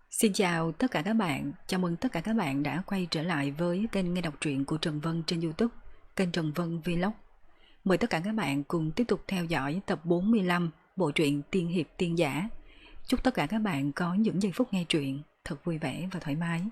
Xin chào tất cả các bạn, chào mừng tất cả các bạn đã quay trở lại với kênh nghe đọc truyện của Trần Vân trên YouTube, kênh Trần Vân Vlog. Mời tất cả các bạn cùng tiếp tục theo dõi tập 45 bộ truyện Tiên Hiệp Tiên Giả. Chúc tất cả các bạn có những giây phút nghe truyện thật vui vẻ và thoải mái.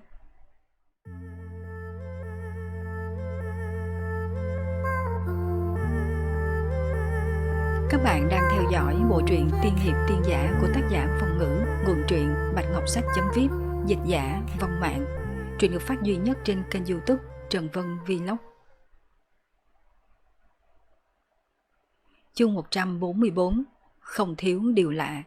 Các bạn đang theo dõi bộ truyện Tiên Hiệp Tiên Giả của tác giả Phong Ngữ, nguồn truyện Bạch Ngọc Sách.vip, dịch giả Vong Mạng. Truyện được phát duy nhất trên kênh YouTube Trần Vân Vlog. Chương 144, không thiếu điều lạ.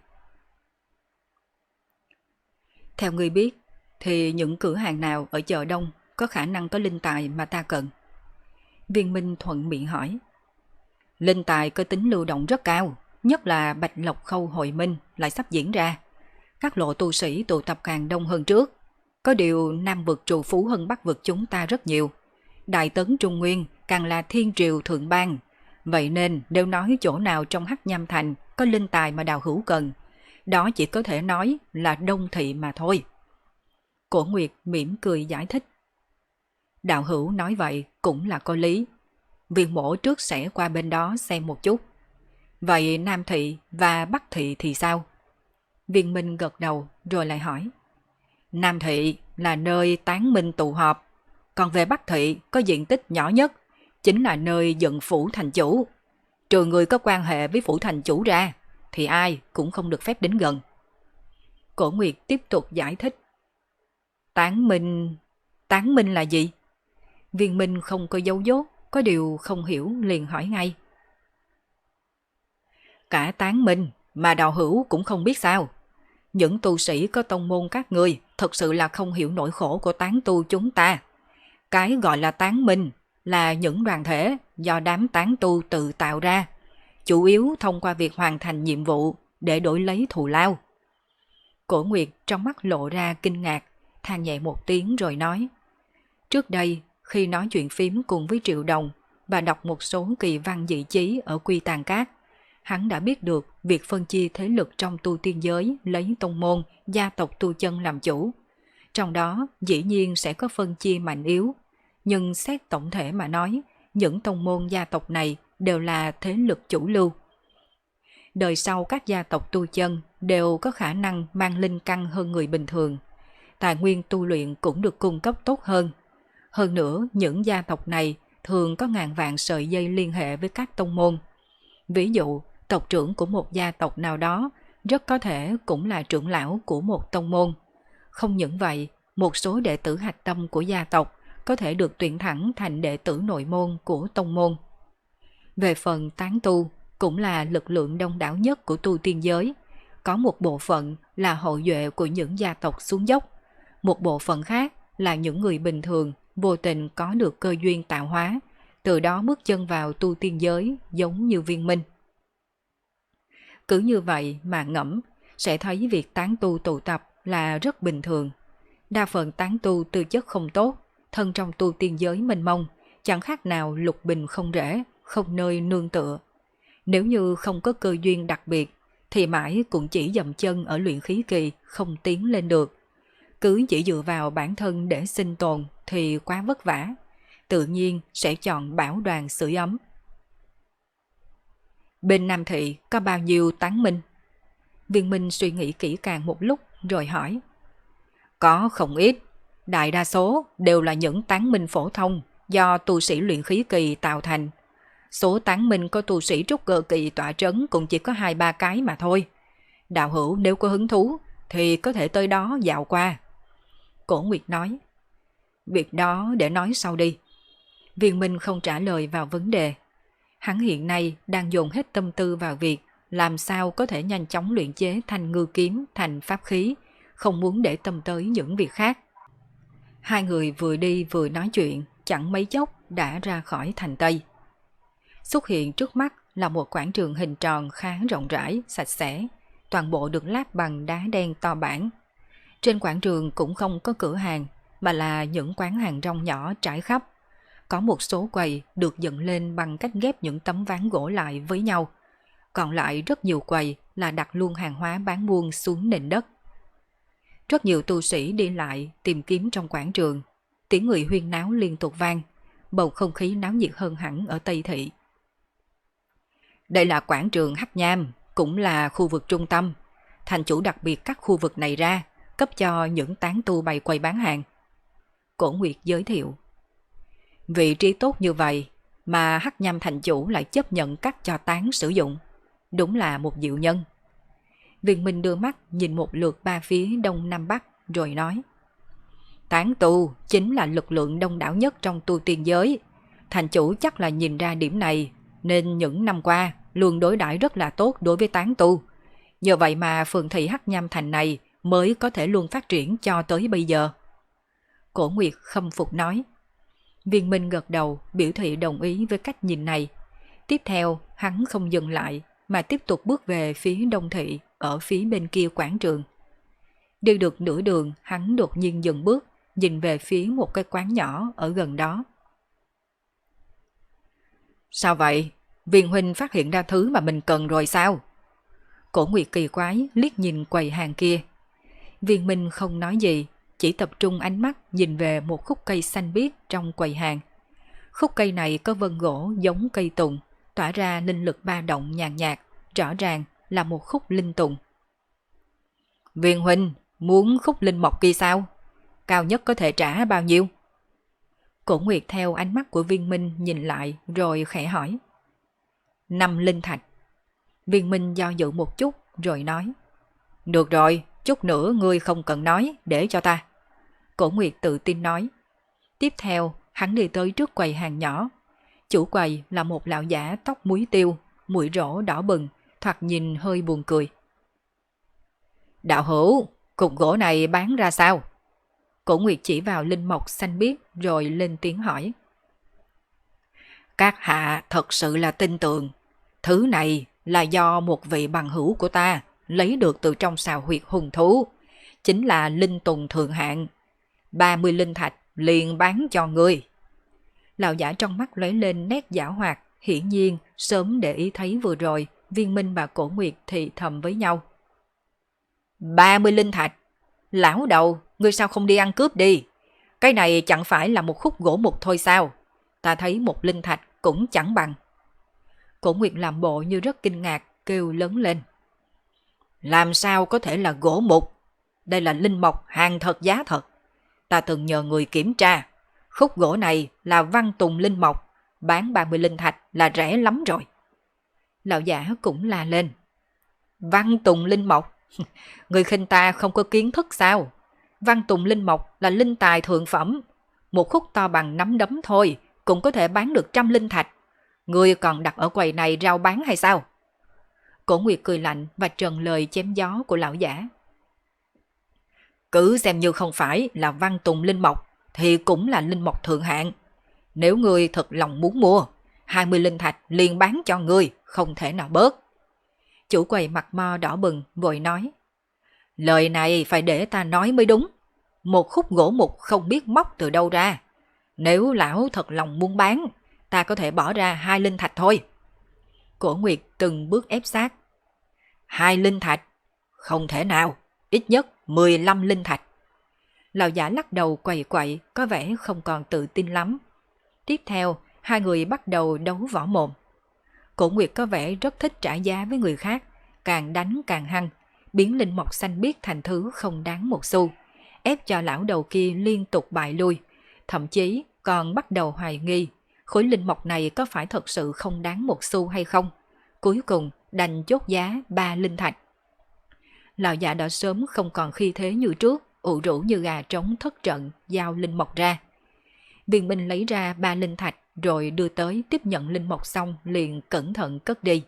Theo người biết, thì những cửa hàng nào ở chợ đông có khả năng có linh tài mà ta cần? Viên Minh thuận miệng hỏi. Linh tài có tính lưu động rất cao, nhất là Bạch Lộc Khâu hội minh lại sắp diễn ra. Các lộ tu sĩ tụ tập càng đông hơn trước. Có điều Nam vực trù phú hơn Bắc vực chúng ta rất nhiều. Đại tấn Trung Nguyên càng là thiên triều thượng bang. Vậy nên nếu nói chỗ nào trong Hắc Nham Thành có linh tài mà Đào Hữu cần, đó chỉ có thể nói là Đông Thị mà thôi. Cổ Nguyệt mỉm cười giải thích. Đạo Hữu nói vậy cũng là có lý. Viên mổ trước sẽ qua bên đó xem một chút. Vậy Nam Thị và Bắc Thị thì sao? Viên Minh gật đầu rồi lại hỏi. Nam Thị là nơi tán minh tụ họp, còn về Bắc Thị có diện tích nhỏ nhất, chính là nơi dựng phủ thành chủ. Trừ người có quan hệ với phủ thành chủ ra, thì ai cũng không được phép đến gần. Cổ Nguyệt tiếp tục giải thích. Tán minh là gì? Viên Minh không có dấu dốt, có điều không hiểu liền hỏi ngay. Cả tán minh mà Đạo Hữu cũng không biết sao? Những tu sĩ có tông môn các ngươi thật sự là không hiểu nỗi khổ của tán tu chúng ta. Cái gọi là tán minh là những đoàn thể do đám tán tu tự tạo ra, chủ yếu thông qua việc hoàn thành nhiệm vụ để đổi lấy thù lao. Cổ Nguyệt trong mắt lộ ra kinh ngạc, than nhẹ một tiếng rồi nói. Trước đây, khi nói chuyện phím cùng với Triệu Đồng và đọc một số kỳ văn dị chí ở Quy Tàn Cát, hắn đã biết được việc phân chia thế lực trong tu tiên giới lấy tông môn, gia tộc tu chân làm chủ. Trong đó dĩ nhiên sẽ có phân chia mạnh yếu, nhưng xét tổng thể mà nói, những tông môn gia tộc này đều là thế lực chủ lưu. Đời sau các gia tộc tu chân đều có khả năng mang linh căn hơn người bình thường. Tài nguyên tu luyện cũng được cung cấp tốt hơn. Hơn nữa, những gia tộc này thường có ngàn vạn sợi dây liên hệ với các tông môn. Ví dụ, tộc trưởng của một gia tộc nào đó rất có thể cũng là trưởng lão của một tông môn. Không những vậy, một số đệ tử hạch tâm của gia tộc có thể được tuyển thẳng thành đệ tử nội môn của tông môn. Về phần tán tu, cũng là lực lượng đông đảo nhất của tu tiên giới. Có một bộ phận là hậu duệ của những gia tộc xuống dốc, một bộ phận khác là những người bình thường vô tình có được cơ duyên tạo hóa, từ đó bước chân vào tu tiên giới giống như Viên Minh. Cứ như vậy mà ngẫm, sẽ thấy việc tán tu tụ tập là rất bình thường. Đa phần tán tu tư chất không tốt, thân trong tu tiên giới mênh mông, chẳng khác nào lục bình không rễ, không nơi nương tựa. Nếu như không có cơ duyên đặc biệt, thì mãi cũng chỉ dậm chân ở luyện khí kỳ, không tiến lên được. Cứ chỉ dựa vào bản thân để sinh tồn thì quá vất vả, tự nhiên sẽ chọn bảo đoàn sưởi ấm. Bên Nam Thị có bao nhiêu tán minh? Viên Minh suy nghĩ kỹ càng một lúc rồi hỏi. Có không ít, đại đa số đều là những tán minh phổ thông do tu sĩ luyện khí kỳ tạo thành. Số tán minh có tu sĩ trúc cơ kỳ tọa trấn cũng chỉ có 2-3 cái mà thôi. Đạo hữu nếu có hứng thú thì có thể tới đó dạo qua. Cổ Nguyệt nói. Việc đó để nói sau đi. Viên Minh không trả lời vào vấn đề. Hắn hiện nay đang dồn hết tâm tư vào việc làm sao có thể nhanh chóng luyện chế thanh ngư kiếm thành pháp khí, không muốn để tâm tới những việc khác. Hai người vừa đi vừa nói chuyện, chẳng mấy chốc đã ra khỏi thành Tây. Xuất hiện trước mắt là một quảng trường hình tròn khá rộng rãi, sạch sẽ, toàn bộ được lát bằng đá đen to bản. Trên quảng trường cũng không có cửa hàng, mà là những quán hàng rong nhỏ trải khắp. Có một số quầy được dựng lên bằng cách ghép những tấm ván gỗ lại với nhau. Còn lại rất nhiều quầy là đặt luôn hàng hóa bán buôn xuống nền đất. Rất nhiều tu sĩ đi lại tìm kiếm trong quảng trường, tiếng người huyên náo liên tục vang, bầu không khí náo nhiệt hơn hẳn ở Tây Thị. Đây là quảng trường Hắc Nham, cũng là khu vực trung tâm. Thành chủ đặc biệt cắt khu vực này ra, cấp cho những tán tu bày quầy bán hàng. Cổ Nguyệt giới thiệu. Vị trí tốt như vậy mà Hắc Nham thành chủ lại chấp nhận cắt cho tán sử dụng. Đúng là một diệu nhân. Viên Minh đưa mắt nhìn một lượt ba phía đông nam bắc rồi nói. Tán tu chính là lực lượng đông đảo nhất trong tu tiên giới. Thành chủ chắc là nhìn ra điểm này, nên những năm qua luôn đối đãi rất là tốt đối với tán tu. Nhờ vậy mà phường thị Hắc Nham thành này mới có thể luôn phát triển cho tới bây giờ. Cổ Nguyệt khâm phục nói. Viên Minh gật đầu biểu thị đồng ý với cách nhìn này. Tiếp theo hắn không dừng lại mà tiếp tục bước về phía đông thị ở phía bên kia quảng trường. Đi được nửa đường hắn đột nhiên dừng bước, nhìn về phía một cái quán nhỏ ở gần đó. Sao vậy? Viên huynh phát hiện ra thứ mà mình cần rồi sao? Cổ Nguyệt kỳ quái liếc nhìn quầy hàng kia. Viên Minh không nói gì, chỉ tập trung ánh mắt nhìn về một khúc cây xanh biếc trong quầy hàng. Khúc cây này có vân gỗ giống cây tùng, tỏa ra linh lực ba động nhàn nhạt, rõ ràng là một khúc linh tùng. Viên huynh muốn khúc linh mộc kia sao? Cao nhất có thể trả bao nhiêu? Cổ Nguyệt theo ánh mắt của Viên Minh nhìn lại rồi khẽ hỏi. 5 linh thạch. Viên Minh do dự một chút rồi nói. Được rồi, chút nữa ngươi không cần nói, để cho ta. Cổ Nguyệt tự tin nói. Tiếp theo hắn đi tới trước quầy hàng nhỏ. Chủ quầy là một lão giả tóc muối tiêu, mũi rỗ đỏ bừng, thoạt nhìn hơi buồn cười. Đạo hữu, cục gỗ này bán ra sao? Cổ Nguyệt chỉ vào linh mộc xanh biếc rồi lên tiếng hỏi. Các hạ thật sự là tin tưởng. Thứ này là do một vị bằng hữu của ta lấy được từ trong sào huyệt hùng thú. Chính là linh tùng thượng hạng. 30 linh thạch liền bán cho ngươi. Lão giả trong mắt lóe lên nét giảo hoạt, hiển nhiên sớm để ý thấy vừa rồi Viên Minh và Cổ Nguyệt thì thầm với nhau. 30 linh thạch? Lão đầu, ngươi sao không đi ăn cướp đi? Cái này chẳng phải là một khúc gỗ mục thôi sao? Ta thấy một linh thạch cũng chẳng bằng. Cổ Nguyệt làm bộ như rất kinh ngạc, kêu lớn lên. Làm sao có thể là gỗ mục? Đây là linh mộc hàng thật giá thật. Ta từng nhờ người kiểm tra. Khúc gỗ này là văn tùng linh mộc, bán 30 linh thạch là rẻ lắm rồi. Lão giả cũng la lên. Văn tùng linh mộc? Người khinh ta không có kiến thức sao? Văn tùng linh mộc là linh tài thượng phẩm. Một khúc to bằng nắm đấm thôi cũng có thể bán được 100 linh thạch. Ngươi còn đặt ở quầy này rao bán hay sao? Cổ Nguyệt cười lạnh và trần lời chém gió của lão giả. Cứ xem như không phải là văn tùng linh mộc thì cũng là linh mộc thượng hạng. Nếu ngươi thật lòng muốn mua, 20 linh thạch liền bán cho ngươi, không thể nào bớt. Chủ quầy mặt mo đỏ bừng vội nói. Lời này phải để ta nói mới đúng. Một khúc gỗ mục không biết móc từ đâu ra. Nếu lão thật lòng muốn bán, ta có thể bỏ ra 2 linh thạch thôi. Cổ Nguyệt từng bước ép sát. 2 linh thạch? Không thể nào, ít nhất 15 linh thạch. Lão giả lắc đầu quậy quậy, có vẻ không còn tự tin lắm. Tiếp theo, hai người bắt đầu đấu võ mồm. Cổ Nguyệt có vẻ rất thích trả giá với người khác, càng đánh càng hăng, biến linh mộc xanh biếc thành thứ không đáng một xu, ép cho lão đầu kia liên tục bại lui, thậm chí còn bắt đầu hoài nghi khối linh mộc này có phải thật sự không đáng một xu hay không. Cuối cùng đành chốt giá 3 linh thạch. Lão giả đã sớm không còn khí thế như trước, ụ rũ như gà trống thất trận giao linh mộc ra. Viên Minh lấy ra 3 linh thạch rồi đưa tới tiếp nhận linh mộc xong liền cẩn thận cất đi.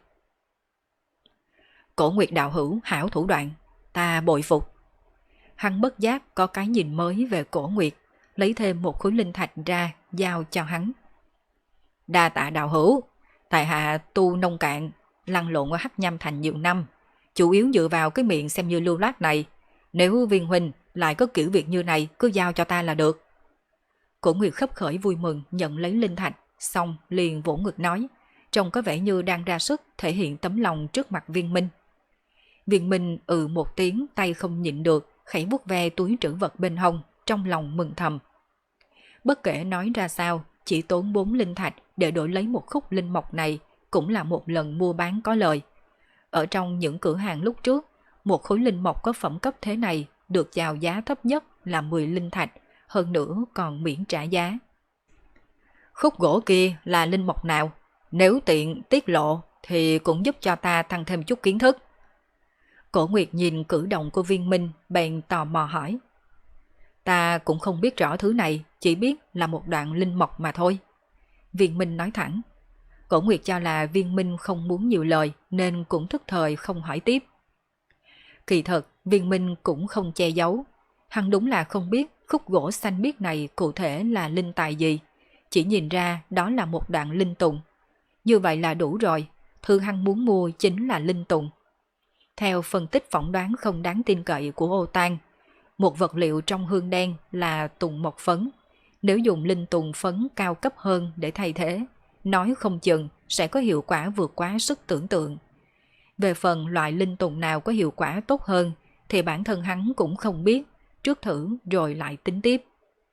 Cổ Nguyệt đạo hữu hảo thủ đoạn, ta bội phục. Hắn bất giác có cái nhìn mới về Cổ Nguyệt, lấy thêm một khối linh thạch ra giao cho hắn. Đa tạ đạo hữu, tại hạ tu nông cạn, lăn lộn ở Hắc Nham thành nhiều năm, chủ yếu dựa vào cái miệng xem như lưu loát này. Nếu Viên huynh lại có kiểu việc như này, cứ giao cho ta là được. Cổ Nguyệt khấp khởi vui mừng nhận lấy linh thạch, xong liền vỗ ngực nói, trông có vẻ như đang ra sức thể hiện tấm lòng trước mặt Viên Minh. Viên Minh một tiếng, tay không nhịn được, khẽ vuốt ve túi trữ vật bên hông, trong lòng mừng thầm. Bất kể nói ra sao, chỉ tốn 4 linh thạch để đổi lấy một khúc linh mộc này cũng là một lần mua bán có lời. Ở trong những cửa hàng lúc trước, một khối linh mộc có phẩm cấp thế này được chào giá thấp nhất là 10 linh thạch, hơn nữa còn miễn trả giá. Khúc gỗ kia là linh mộc nào? Nếu tiện tiết lộ thì cũng giúp cho ta tăng thêm chút kiến thức. Cổ Nguyệt nhìn cử động của Viên Minh, bèn tò mò hỏi. Ta cũng không biết rõ thứ này, chỉ biết là một đoạn linh mộc mà thôi. Viên Minh nói thẳng. Cổ Nguyệt cho là Viên Minh không muốn nhiều lời nên cũng thức thời không hỏi tiếp. Kỳ thật, Viên Minh cũng không che giấu. Hắn đúng là không biết khúc gỗ xanh biếc này cụ thể là linh tài gì. Chỉ nhìn ra đó là một đoạn linh tùng. Như vậy là đủ rồi, thứ hắn muốn mua chính là linh tùng. Theo phân tích phỏng đoán không đáng tin cậy của Ô Tan, một vật liệu trong hương đen là tùng mộc phấn. Nếu dùng linh tùng phấn cao cấp hơn để thay thế, nói không chừng sẽ có hiệu quả vượt quá sức tưởng tượng. Về phần loại linh tùng nào có hiệu quả tốt hơn thì bản thân hắn cũng không biết, trước thử rồi lại tính tiếp.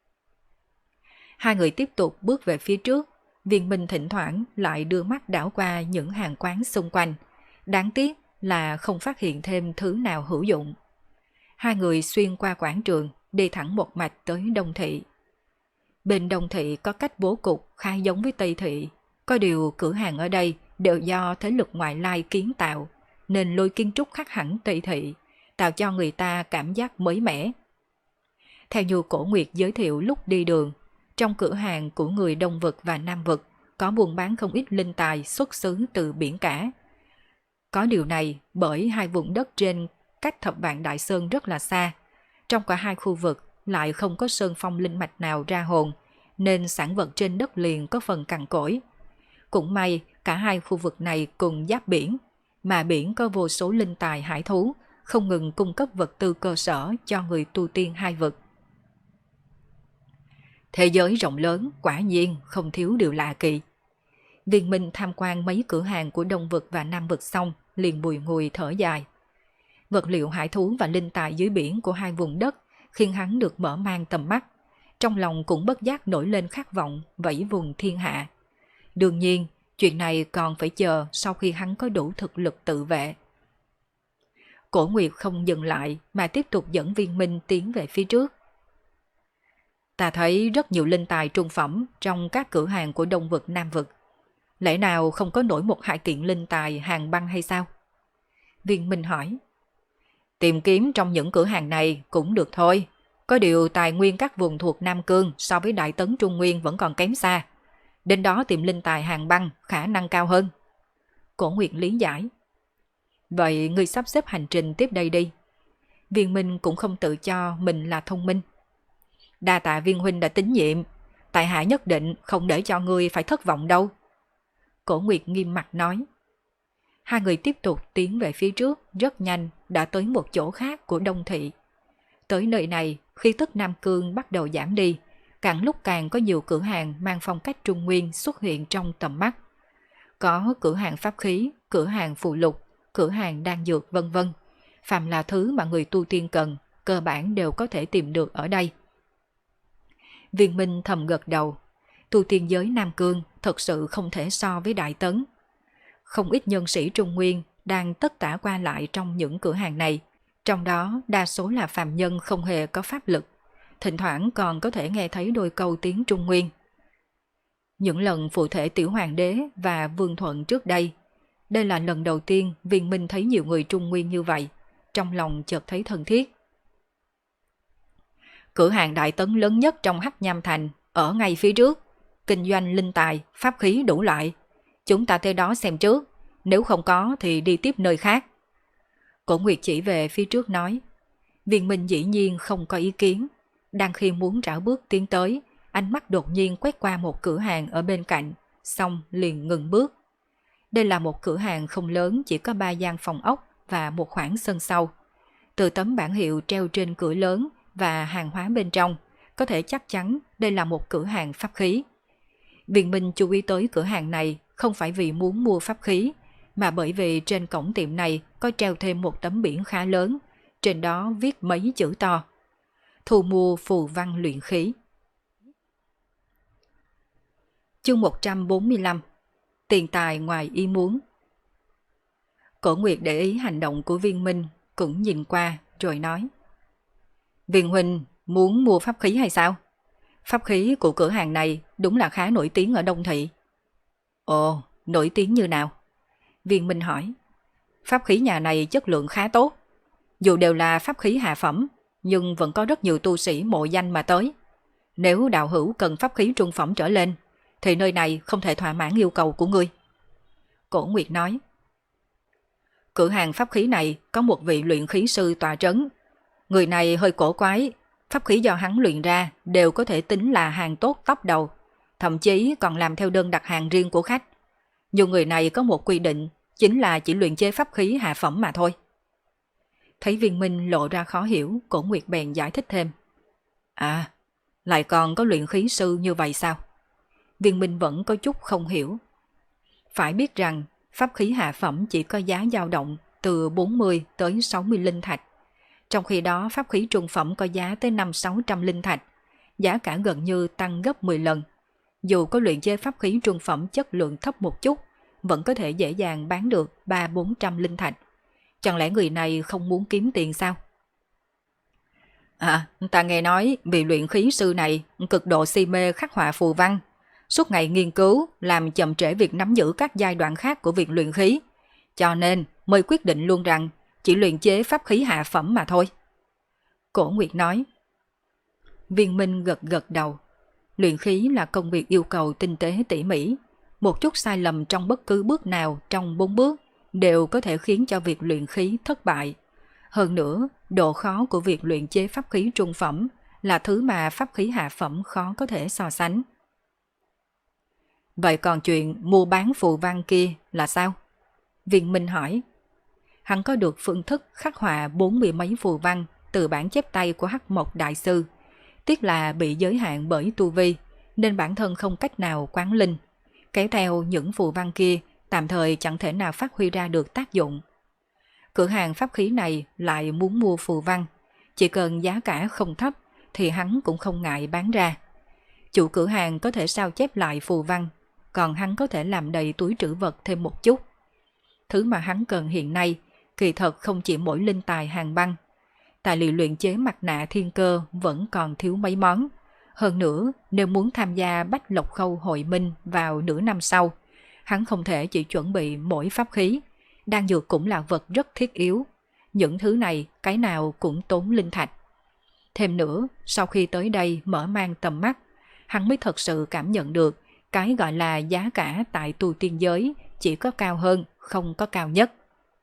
Hai người tiếp tục bước về phía trước, Viên Minh thỉnh thoảng lại đưa mắt đảo qua những hàng quán xung quanh. Đáng tiếc là không phát hiện thêm thứ nào hữu dụng. Hai người xuyên qua quảng trường, đi thẳng một mạch tới Đông Thị. Bên Đông Thị có cách bố cục khá giống với Tây Thị, có điều cửa hàng ở đây đều do thế lực ngoại lai kiến tạo, nên lối kiến trúc khác hẳn Tây Thị, tạo cho người ta cảm giác mới mẻ. Theo như Cổ Nguyệt giới thiệu lúc đi đường, trong cửa hàng của người Đông Vực và Nam Vực có buôn bán không ít linh tài xuất xứ từ biển cả. Có điều này bởi hai vùng đất trên cách Thập Vạn Đại Sơn rất là xa. Trong cả hai khu vực lại không có sơn phong linh mạch nào ra hồn, nên sản vật trên đất liền có phần cằn cỗi. Cũng may cả hai khu vực này cùng giáp biển, mà biển có vô số linh tài hải thú, không ngừng cung cấp vật tư cơ sở cho người tu tiên hai vực. Thế giới rộng lớn, quả nhiên không thiếu điều lạ kỳ. Viên Minh tham quan mấy cửa hàng của Đông Vực và Nam Vực xong, liền bùi ngùi thở dài. Vật liệu hải thú và linh tài dưới biển của hai vùng đất khiến hắn được mở mang tầm mắt. Trong lòng cũng bất giác nổi lên khát vọng vẫy vùng thiên hạ. Đương nhiên, chuyện này còn phải chờ sau khi hắn có đủ thực lực tự vệ. Cổ Nguyệt không dừng lại mà tiếp tục dẫn Viên Minh tiến về phía trước. Ta thấy rất nhiều linh tài trung phẩm trong các cửa hàng của Đông Vực Nam Vực. Lẽ nào không có nổi một hai kiện linh tài hàng băng hay sao? Viên Minh hỏi. Tìm kiếm trong những cửa hàng này cũng được thôi. Có điều tài nguyên các vùng thuộc Nam Cương so với Đại Tấn Trung Nguyên vẫn còn kém xa. Đến đó tìm linh tài hàng băng khả năng cao hơn. Cổ Nguyệt lý giải. Vậy ngươi sắp xếp hành trình tiếp đây đi. Viên Minh cũng không tự cho mình là thông minh. Đa tạ Viên huynh đã tín nhiệm, tại hạ nhất định không để cho ngươi phải thất vọng đâu. Cổ Nguyệt nghiêm mặt nói. Hai người tiếp tục tiến về phía trước, rất nhanh đã tới một chỗ khác của Đông Thị. Tới nơi này, khí tức Nam Cương bắt đầu giảm đi, càng lúc càng có nhiều cửa hàng mang phong cách Trung Nguyên xuất hiện trong tầm mắt. Có cửa hàng pháp khí, cửa hàng phụ lục, cửa hàng đan dược vân vân. Phàm là thứ mà người tu tiên cần, cơ bản đều có thể tìm được ở đây. Viên Minh thầm gật đầu. Tu tiên giới Nam Cương thật sự không thể so với Đại Tấn. Không ít nhân sĩ Trung Nguyên đang tất tả qua lại trong những cửa hàng này, trong đó đa số là phàm nhân không hề có pháp lực, thỉnh thoảng còn có thể nghe thấy đôi câu tiếng Trung Nguyên. Những lần phụ thể Tiểu Hoàng đế và Vương Thuận trước đây, đây là lần đầu tiên Viên Minh thấy nhiều người Trung Nguyên như vậy, trong lòng chợt thấy thân thiết. Cửa hàng Đại Tấn lớn nhất trong Hắc Nham Thành, ở ngay phía trước, kinh doanh linh tài, pháp khí đủ loại. Chúng ta tới đó xem trước, nếu không có thì đi tiếp nơi khác. Cổ Nguyệt chỉ về phía trước nói. Viên Minh dĩ nhiên không có ý kiến. Đang khi muốn rảo bước tiến tới, ánh mắt đột nhiên quét qua một cửa hàng ở bên cạnh, xong liền ngừng bước. Đây là một cửa hàng không lớn, chỉ có 3 gian phòng ốc và một khoảng sân sau. Từ tấm bảng hiệu treo trên cửa lớn và hàng hóa bên trong, có thể chắc chắn đây là một cửa hàng pháp khí. Viên Minh chú ý tới cửa hàng này không phải vì muốn mua pháp khí, mà bởi vì trên cổng tiệm này có treo thêm một tấm biển khá lớn, trên đó viết mấy chữ to: thu mua phù văn luyện khí. Chương 145: tiền tài ngoài ý muốn. Cổ Nguyệt để ý hành động của Viên Minh, cũng nhìn qua rồi nói: Viên huynh muốn mua pháp khí hay sao? Pháp khí của cửa hàng này đúng là khá nổi tiếng ở Đông Thị. Ồ, nổi tiếng như nào? Viên Minh hỏi. Pháp khí nhà này chất lượng khá tốt. Dù đều là pháp khí hạ phẩm, nhưng vẫn có rất nhiều tu sĩ mộ danh mà tới. Nếu đạo hữu cần pháp khí trung phẩm trở lên, thì nơi này không thể thỏa mãn yêu cầu của ngươi. Cổ Nguyệt nói. Cửa hàng pháp khí này có một vị luyện khí sư tọa trấn. Người này hơi cổ quái, pháp khí do hắn luyện ra đều có thể tính là hàng tốt top đầu, thậm chí còn làm theo đơn đặt hàng riêng của khách. Nhiều người này có một quy định, chính là chỉ luyện chế pháp khí hạ phẩm mà thôi. Thấy Viên Minh lộ ra khó hiểu, Cổ Nguyệt bèn giải thích thêm. À, lại còn có luyện khí sư như vậy sao? Viên Minh vẫn có chút không hiểu. Phải biết rằng, pháp khí hạ phẩm chỉ có giá dao động từ 40 tới 60 linh thạch. Trong khi đó pháp khí trung phẩm có giá tới 500-600 linh thạch, giá cả gần như tăng gấp 10 lần. Dù có luyện chế pháp khí trung phẩm chất lượng thấp một chút, vẫn có thể dễ dàng bán được 300-400 linh thạch. Chẳng lẽ người này không muốn kiếm tiền sao? À, ta nghe nói vị luyện khí sư này cực độ si mê khắc họa phù văn, suốt ngày nghiên cứu làm chậm trễ việc nắm giữ các giai đoạn khác của việc luyện khí, cho nên mới quyết định luôn rằng chỉ luyện chế pháp khí hạ phẩm mà thôi. Cổ Nguyệt nói. Viên Minh gật gật đầu. Luyện khí là công việc yêu cầu tinh tế tỉ mỉ. Một chút sai lầm trong bất cứ bước nào trong 4 bước đều có thể khiến cho việc luyện khí thất bại. Hơn nữa, độ khó của việc luyện chế pháp khí trung phẩm là thứ mà pháp khí hạ phẩm khó có thể so sánh. Vậy còn chuyện mua bán phù văn kia là sao? Viên Minh hỏi. Hắn có được phương thức khắc họa 40 mấy phù văn từ bản chép tay của Hắc Mộc Đại Sư. Tiếc là bị giới hạn bởi tu vi, nên bản thân không cách nào quán linh. Kéo theo những phù văn kia, tạm thời chẳng thể nào phát huy ra được tác dụng. Cửa hàng pháp khí này lại muốn mua phù văn. Chỉ cần giá cả không thấp, thì hắn cũng không ngại bán ra. Chủ cửa hàng có thể sao chép lại phù văn, còn hắn có thể làm đầy túi trữ vật thêm một chút. Thứ mà hắn cần hiện nay, kỳ thật không chỉ mỗi linh tài hàng băng. Tài liệu luyện chế mặt nạ thiên cơ vẫn còn thiếu mấy món. Hơn nữa, nếu muốn tham gia Bách Lộc Khâu hội minh vào nửa năm sau, hắn không thể chỉ chuẩn bị mỗi pháp khí. Đan dược cũng là vật rất thiết yếu. Những thứ này, cái nào cũng tốn linh thạch. Thêm nữa, sau khi tới đây mở mang tầm mắt, hắn mới thật sự cảm nhận được cái gọi là giá cả tại tu tiên giới chỉ có cao hơn, không có cao nhất.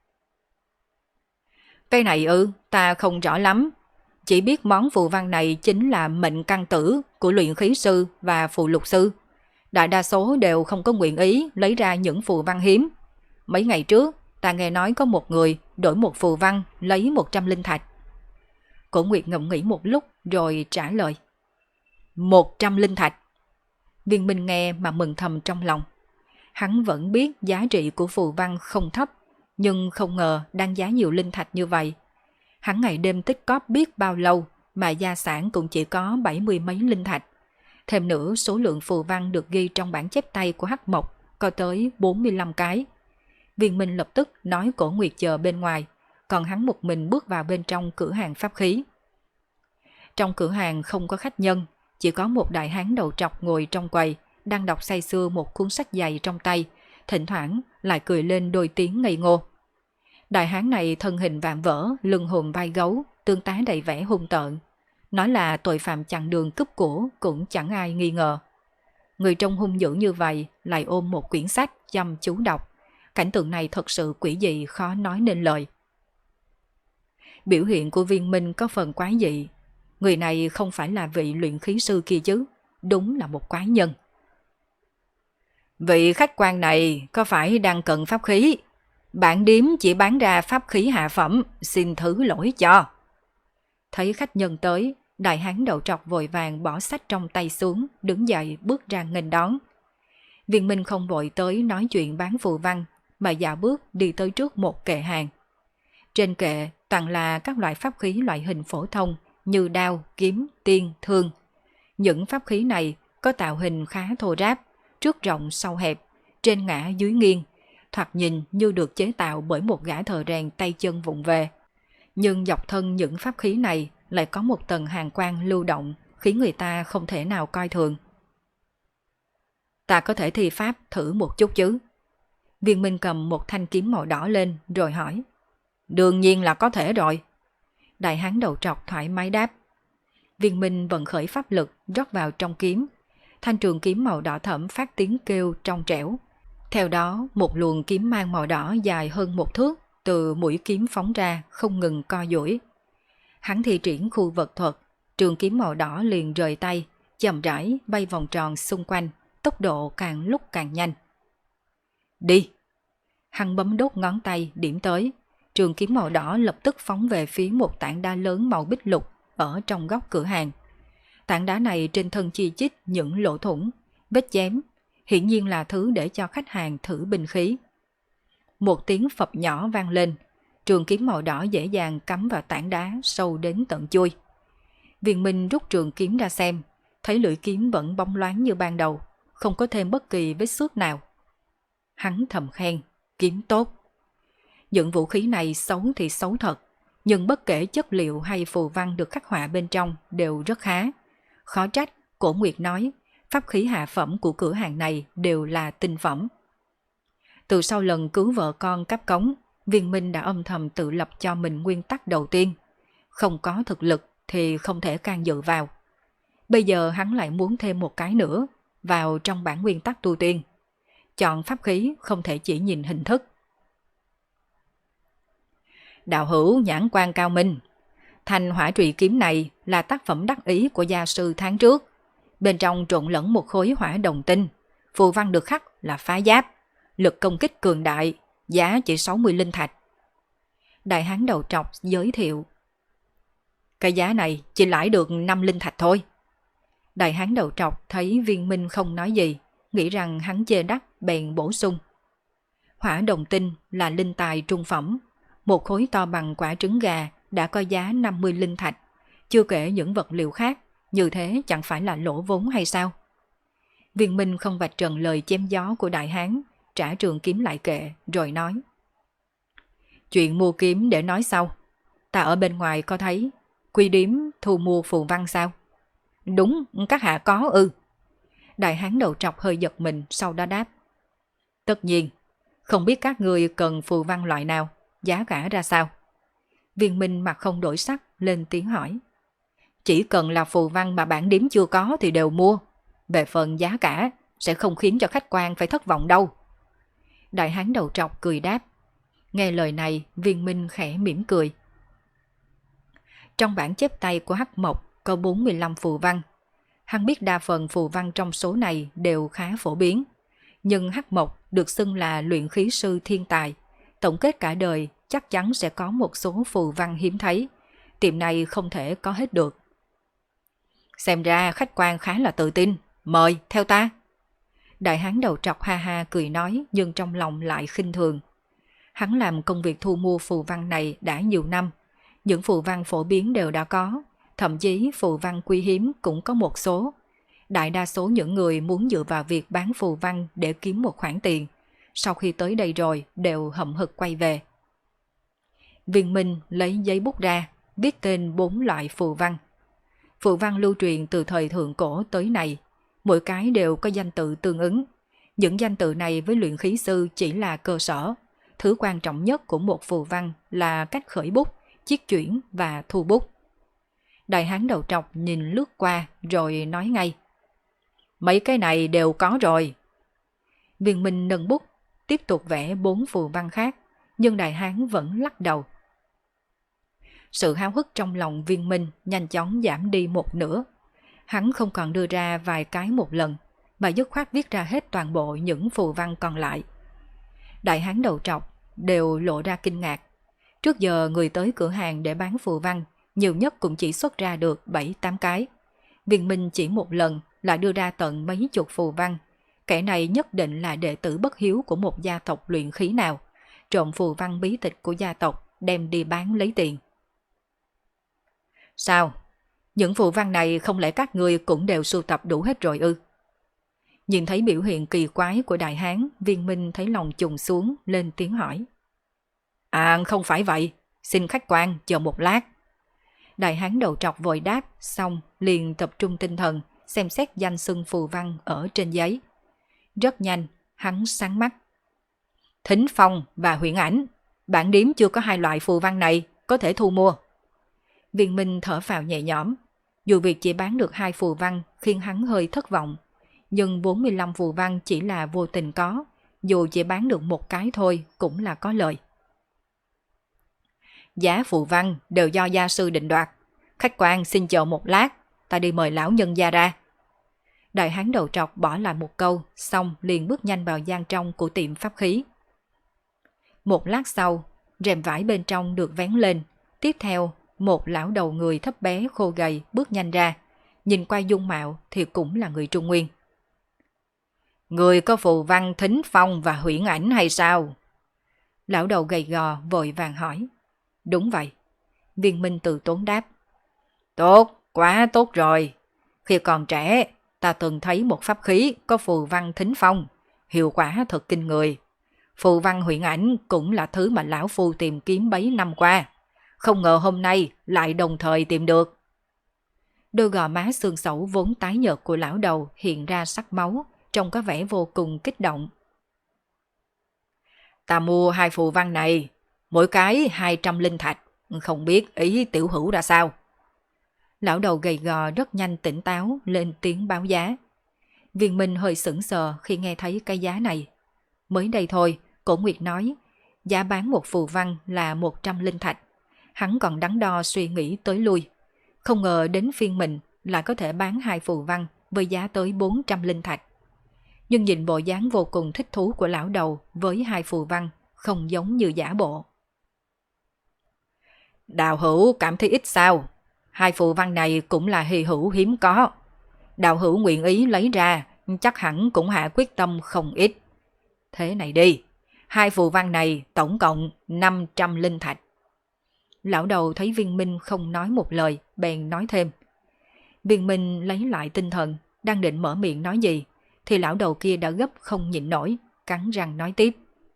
Cái này ta không rõ lắm. Chỉ biết món phù văn này chính là mệnh căn tử của luyện khí sư và phù lục sư. Đại đa số đều không có nguyện ý lấy ra những phù văn hiếm. Mấy ngày trước, ta nghe nói có một người đổi một phù văn lấy 100 linh thạch. Cổ Nguyệt ngẫm nghĩ một lúc rồi trả lời. 100 linh thạch. Viên Minh nghe mà mừng thầm trong lòng. Hắn vẫn biết giá trị của phù văn không thấp, nhưng không ngờ đang giá nhiều linh thạch như vậy. Hắn ngày đêm tích cóp biết bao lâu mà gia sản cũng chỉ có 70 mấy linh thạch. Thêm nữa số lượng phù văn được ghi trong bản chép tay của Hắc Mộc có tới 45 cái. Viên Minh lập tức nói Cổ Nguyệt chờ bên ngoài, còn hắn một mình bước vào bên trong cửa hàng pháp khí. Trong cửa hàng không có khách nhân, chỉ có một đại hán đầu trọc ngồi trong quầy, đang đọc say sưa một cuốn sách dày trong tay, thỉnh thoảng lại cười lên đôi tiếng ngây ngô. Đại hán này thân hình vạm vỡ, lưng hùm vai gấu, tương tá đầy vẻ hung tợn. Nói là tội phạm chặn đường cướp của cũng chẳng ai nghi ngờ. Người trông hung dữ như vậy lại ôm một quyển sách chăm chú đọc. Cảnh tượng này thật sự quỷ dị khó nói nên lời. Biểu hiện của Viên Minh có phần quái dị. Người này không phải là vị luyện khí sư kia chứ, đúng là một quái nhân. Vị khách quan này có phải đang cần pháp khí? Bản điếm chỉ bán ra pháp khí hạ phẩm, xin thứ lỗi cho. Thấy khách nhân tới, đại hán đầu trọc vội vàng bỏ sách trong tay xuống, đứng dậy bước ra nghênh đón. Viên Minh không vội tới nói chuyện bán phù văn, mà dạo bước đi tới trước một kệ hàng. Trên kệ toàn là các loại pháp khí loại hình phổ thông như đao, kiếm, tiên, thương. Những pháp khí này có tạo hình khá thô ráp, trước rộng sau hẹp, trên ngã dưới nghiêng, thoạt nhìn như được chế tạo bởi một gã thợ rèn tay chân vụng về. Nhưng dọc thân những pháp khí này lại có một tầng hàn quang lưu động, khiến người ta không thể nào coi thường. Ta có thể thi pháp thử một chút chứ? Viên Minh cầm một thanh kiếm màu đỏ lên rồi hỏi. Đương nhiên là có thể rồi. Đại hán đầu trọc thoải mái đáp. Viên Minh vận khởi pháp lực rót vào trong kiếm. Thanh trường kiếm màu đỏ thẫm phát tiếng kêu trong trẻo. Theo đó, một luồng kiếm mang màu đỏ dài hơn 1 thước từ mũi kiếm phóng ra, không ngừng co duỗi. Hắn thi triển khu vật thuật, trường kiếm màu đỏ liền rời tay, chậm rãi bay vòng tròn xung quanh, tốc độ càng lúc càng nhanh. Đi! Hắn bấm đốt ngón tay điểm tới, trường kiếm màu đỏ lập tức phóng về phía một tảng đá lớn màu bích lục ở trong góc cửa hàng. Tảng đá này trên thân chi chít những lỗ thủng, vết chém, hiển nhiên là thứ để cho khách hàng thử binh khí. Một tiếng phập nhỏ vang lên, trường kiếm màu đỏ dễ dàng cắm vào tảng đá sâu đến tận chui. Viên Minh rút trường kiếm ra xem, thấy lưỡi kiếm vẫn bóng loáng như ban đầu, không có thêm bất kỳ vết xước nào. Hắn thầm khen, kiếm tốt. Những vũ khí này xấu thì xấu thật, nhưng bất kể chất liệu hay phù văn được khắc họa bên trong đều rất khá. Khó trách, Cổ Nguyệt nói, pháp khí hạ phẩm của cửa hàng này đều là tinh phẩm. Từ sau lần cứu vợ con cáp cống, Viên Minh đã âm thầm tự lập cho mình nguyên tắc đầu tiên. Không có thực lực thì không thể can dự vào. Bây giờ hắn lại muốn thêm một cái nữa vào trong bản nguyên tắc tu tiên. Chọn pháp khí không thể chỉ nhìn hình thức. Đạo hữu nhãn quan cao minh. Thanh hỏa trùy kiếm này là tác phẩm đắc ý của gia sư tháng trước. Bên trong trộn lẫn một khối hỏa đồng tinh. Phù văn được khắc là phá giáp. Lực công kích cường đại, giá chỉ 60 linh thạch. Đại hán đầu trọc giới thiệu. Cái giá này chỉ lãi được 5 linh thạch thôi. Đại hán đầu trọc thấy Viên Minh không nói gì, nghĩ rằng hắn chê đắt bèn bổ sung. Hỏa đồng tinh là linh tài trung phẩm, một khối to bằng quả trứng gà đã có giá 50 linh thạch, chưa kể những vật liệu khác, như thế chẳng phải là lỗ vốn hay sao? Viên Minh không vạch trần lời chém gió của đại hán, trả trường kiếm lại kệ rồi nói. Chuyện mua kiếm để nói sau, ta ở bên ngoài có thấy quy điếm thu mua phù văn sao? Đúng, các hạ có ư? Đại hán đầu trọc hơi giật mình, sau đó đáp. Tất nhiên, không biết các người cần phù văn loại nào, giá cả ra sao? Viên Minh mặt không đổi sắc, lên tiếng hỏi. Chỉ cần là phù văn mà bản điếm chưa có thì đều mua. Về phần giá cả, sẽ không khiến cho khách quan phải thất vọng đâu. Đại hán đầu trọc cười đáp. Nghe lời này, Viên Minh khẽ mỉm cười. Trong bản chép tay của Hắc Mộc có 45 phù văn. Hắn biết đa phần phù văn trong số này đều khá phổ biến. Nhưng Hắc Mộc được xưng là luyện khí sư thiên tài. Tổng kết cả đời chắc chắn sẽ có một số phù văn hiếm thấy. Tiệm này không thể có hết được. Xem ra khách quan khá là tự tin. Mời, theo ta. Đại hán đầu trọc ha ha cười nói, nhưng trong lòng lại khinh thường. Hắn làm công việc thu mua phù văn này đã nhiều năm. Những phù văn phổ biến đều đã có, thậm chí phù văn quý hiếm cũng có một số. Đại đa số những người muốn dựa vào việc bán phù văn để kiếm một khoản tiền, sau khi tới đây rồi đều hậm hực quay về. Viên Minh lấy giấy bút ra, viết tên 4 loại phù văn. Phù văn lưu truyền từ thời thượng cổ tới nay, mỗi cái đều có danh tự tương ứng. Những danh tự này với luyện khí sư chỉ là cơ sở. Thứ quan trọng nhất của một phù văn là cách khởi bút, chiết chuyển và thu bút. Đại hán đầu trọc nhìn lướt qua rồi nói ngay. Mấy cái này đều có rồi. Viên Minh nâng bút, tiếp tục vẽ 4 phù văn khác, nhưng đại hán vẫn lắc đầu. Sự háo hức trong lòng Viên Minh nhanh chóng giảm đi một nửa. Hắn không còn đưa ra vài cái một lần, mà dứt khoát viết ra hết toàn bộ những phù văn còn lại. Đại hán đầu trọc đều lộ ra kinh ngạc. Trước giờ người tới cửa hàng để bán phù văn, nhiều nhất cũng chỉ xuất ra được 7-8 cái. Viên Minh chỉ một lần là đưa ra tận mấy chục phù văn. Kẻ này nhất định là đệ tử bất hiếu của một gia tộc luyện khí nào, trộm phù văn bí tịch của gia tộc, đem đi bán lấy tiền. Sao? Những phù văn này không lẽ các ngươi cũng đều sưu tập đủ hết rồi ư? Nhìn thấy biểu hiện kỳ quái của đại hán, Viên Minh thấy lòng chùng xuống, lên tiếng hỏi. À, không phải vậy, xin khách quan chờ một lát. Đại hán đầu trọc vội đáp, xong liền tập trung tinh thần, xem xét danh xưng phù văn ở trên giấy. Rất nhanh, hắn sáng mắt. Thính phong và huyễn ảnh, bản điếm chưa có hai loại phù văn này, có thể thu mua. Viên Minh thở phào nhẹ nhõm, dù việc chỉ bán được 2 phù văn khiến hắn hơi thất vọng, nhưng 45 phù văn chỉ là vô tình có, dù chỉ bán được một cái thôi cũng là có lợi. Giá phù văn đều do gia sư định đoạt, khách quan xin chờ một lát, ta đi mời lão nhân gia ra. Đại hán đầu trọc bỏ lại một câu, xong liền bước nhanh vào gian trong của tiệm pháp khí. Một lát sau, rèm vải bên trong được vén lên, tiếp theo một lão đầu người thấp bé khô gầy bước nhanh ra, nhìn qua dung mạo thì cũng là người Trung Nguyên. Người có phù văn thính phong và huyễn ảnh hay sao? Lão đầu gầy gò vội vàng hỏi. Đúng vậy. Viên Minh từ tốn đáp. Tốt, quá tốt rồi. Khi còn trẻ, ta từng thấy một pháp khí có phù văn thính phong, hiệu quả thật kinh người. Phù văn huyễn ảnh cũng là thứ mà lão phu tìm kiếm bấy năm qua. Không ngờ hôm nay lại đồng thời tìm được. Đôi gò má xương xẩu vốn tái nhợt của lão đầu hiện ra sắc máu, trông có vẻ vô cùng kích động. Ta mua 2 phù văn này, mỗi cái 200 linh thạch, không biết ý tiểu hữu ra sao. Lão đầu gầy gò rất nhanh tỉnh táo lên tiếng báo giá. Viên Minh hơi sững sờ khi nghe thấy cái giá này. Mới đây thôi, Cổ Nguyệt nói, giá bán một phù văn là 100 linh thạch. Hắn còn đắn đo suy nghĩ tới lui. Không ngờ đến phiên mình lại có thể bán 2 phù văn với giá tới 400 linh thạch. Nhưng nhìn bộ dáng vô cùng thích thú của lão đầu với 2 phù văn không giống như giả bộ. Đạo hữu cảm thấy ít sao? 2 phù văn này cũng là hy hữu hiếm có. Đạo hữu nguyện ý lấy ra, chắc hẳn cũng hạ quyết tâm không ít. Thế này đi, 2 phù văn này tổng cộng 500 linh thạch. Lão đầu thấy Viên Minh không nói một lời, bèn nói thêm. Viên Minh lấy lại tinh thần, đang định mở miệng nói gì, thì lão đầu kia đã gấp không nhịn nổi, cắn răng nói tiếp.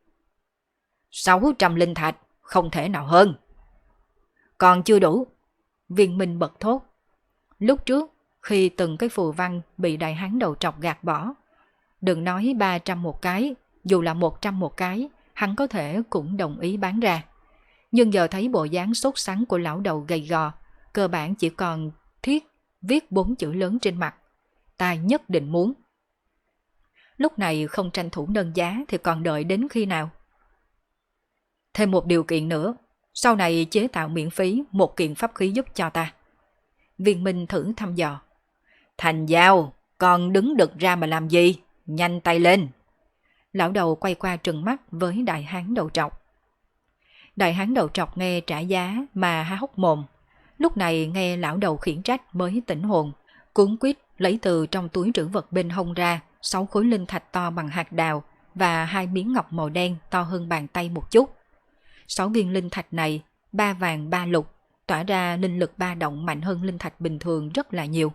600 linh thạch, không thể nào hơn. Còn chưa đủ. Viên Minh bật thốt. Lúc trước, khi từng cái phù văn bị đại hán đầu trọc gạt bỏ, đừng nói 300 một cái, dù là 100 một cái, hắn có thể cũng đồng ý bán ra. Nhưng giờ thấy bộ dáng sốt sắng của lão đầu gầy gò, cơ bản chỉ còn thiết viết 4 chữ lớn trên mặt. Ta nhất định muốn. Lúc này không tranh thủ nâng giá thì còn đợi đến khi nào? Thêm một điều kiện nữa, sau này chế tạo miễn phí một kiện pháp khí giúp cho ta. Viên Minh thử thăm dò. Thành giao, còn đứng đực ra mà làm gì? Nhanh tay lên. Lão đầu quay qua trừng mắt với đại hán đầu trọc. Đại hán đầu trọc nghe trả giá mà há hốc mồm. Lúc này nghe lão đầu khiển trách mới tỉnh hồn, cuống quýt lấy từ trong túi trữ vật bên hông ra 6 khối linh thạch to bằng hạt đào và 2 miếng ngọc màu đen to hơn bàn tay một chút. 6 viên linh thạch này, 3 vàng 3 lục, tỏa ra linh lực ba động mạnh hơn linh thạch bình thường rất là nhiều.